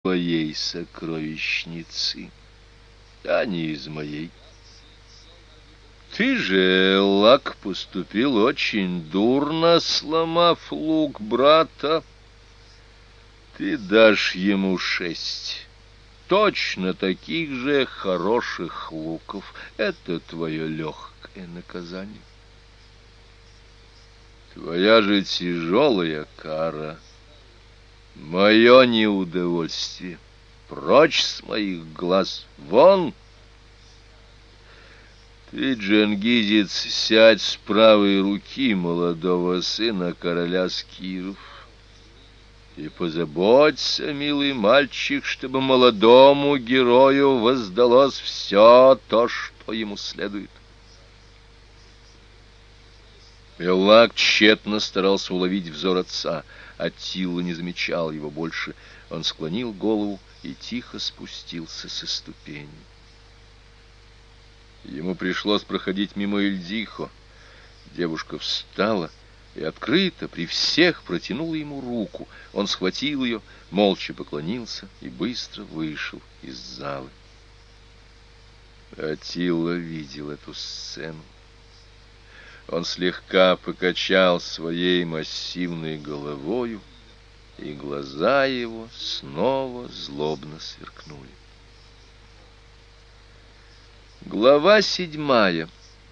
твоей сокровищницы, а не из моей. Ты же, Эллак, поступил очень дурно, сломав лук брата. Ты дашь ему 6 точно таких же хороших луков. Это твое легкое наказание. Твоя же тяжелая кара — мое неудовольствие. Прочь с моих глаз, вон! Ты, джангизец, сядь с правой руки молодого сына короля Скиров и позаботься, милый мальчик, чтобы молодому герою воздалось все то, что ему следует. Эллак тщетно старался уловить взор отца. Аттила не замечал его больше. Он склонил голову и тихо спустился со ступеней. Ему пришлось проходить мимо Эльдихо. Девушка встала и открыто при всех протянула ему руку. Он схватил ее, молча поклонился и быстро вышел из залы. Аттила видел эту сцену. Он слегка покачал своей массивной головою, и глаза его снова злобно сверкнули. Глава 7.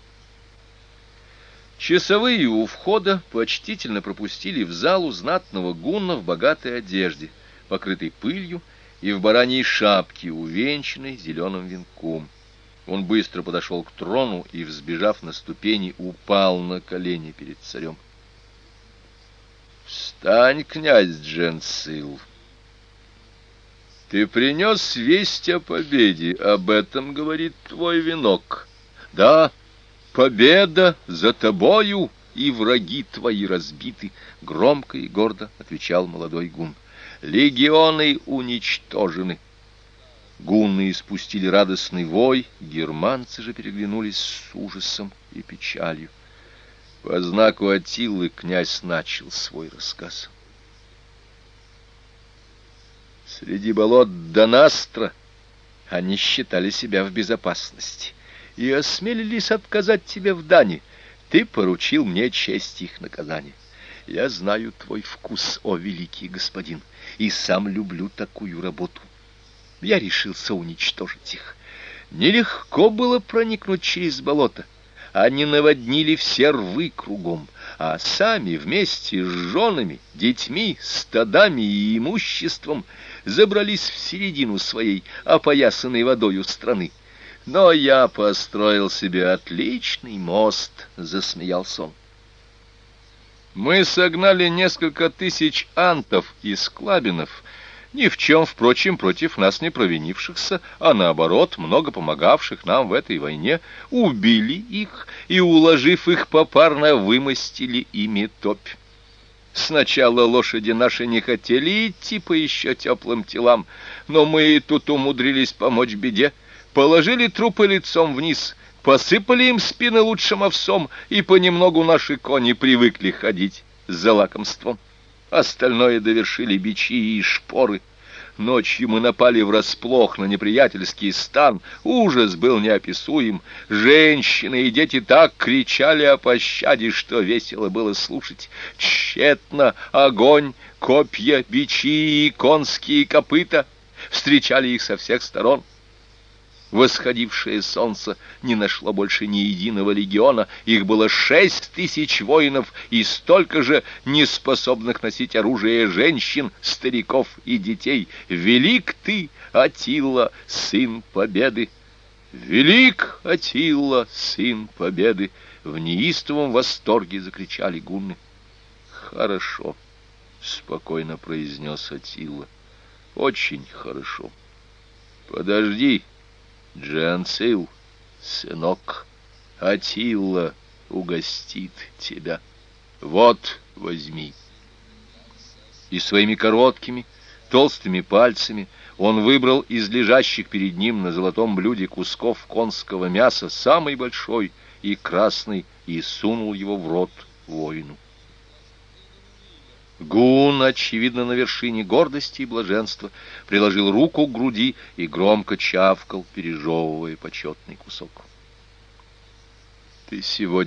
Часовые у входа почтительно пропустили в залу знатного гунна в богатой одежде, покрытой пылью, и в бараньей шапке, увенчанной зеленым венком. Он быстро подошел к трону и, взбежав на ступени, упал на колени перед царем. «Встань, князь Дженцил! Ты принес весть о победе, об этом говорит твой венок. Да, победа за тобою, и враги твои разбиты», — громко и гордо отвечал молодой гунн. «Легионы уничтожены». Гунны испустили радостный вой, германцы же переглянулись с ужасом и печалью. По знаку Аттилы князь начал свой рассказ. Среди болот Донастра они считали себя в безопасности и осмелились отказать тебе в дани. Ты поручил мне честь их наказания. Я знаю твой вкус, о великий господин, и сам люблю такую работу. Я решился уничтожить их. Нелегко было проникнуть через болото. Они наводнили все рвы кругом, а сами вместе с женами, детьми, стадами и имуществом забрались в середину своей опоясанной водою страны. Но я построил себе отличный мост, — засмеялся он. Мы согнали несколько тысяч антов и склабинов, ни в чем, впрочем, против нас не провинившихся, а наоборот, много помогавших нам в этой войне, убили их и, уложив их попарно, вымостили ими топь. Сначала лошади наши не хотели идти по еще теплым телам, но мы и тут умудрились помочь беде, положили трупы лицом вниз, посыпали им спины лучшим овсом, и понемногу наши кони привыкли ходить за лакомством. Остальное довершили бичи и шпоры. Ночью мы напали врасплох на неприятельский стан. Ужас был неописуем. Женщины и дети так кричали о пощаде, что весело было слушать. Тщетно огонь, копья, бичи и конские копыта встречали их со всех сторон. Восходившее солнце не нашло больше ни единого легиона. Их было 6000 воинов и столько же неспособных носить оружие женщин, стариков и детей. Велик ты, Аттила, сын победы! Велик Аттила, сын победы! В неистовом восторге закричали гунны. Хорошо, спокойно произнес Аттила. Очень хорошо. Подожди, Дженцил, сынок, Аттила угостит тебя. Вот, возьми. И своими короткими, толстыми пальцами он выбрал из лежащих перед ним на золотом блюде кусков конского мяса самый большой и красный и сунул его в рот воину. Гун, очевидно, на вершине гордости и блаженства, приложил руку к груди и громко чавкал, пережевывая почетный кусок. «Ты сегодня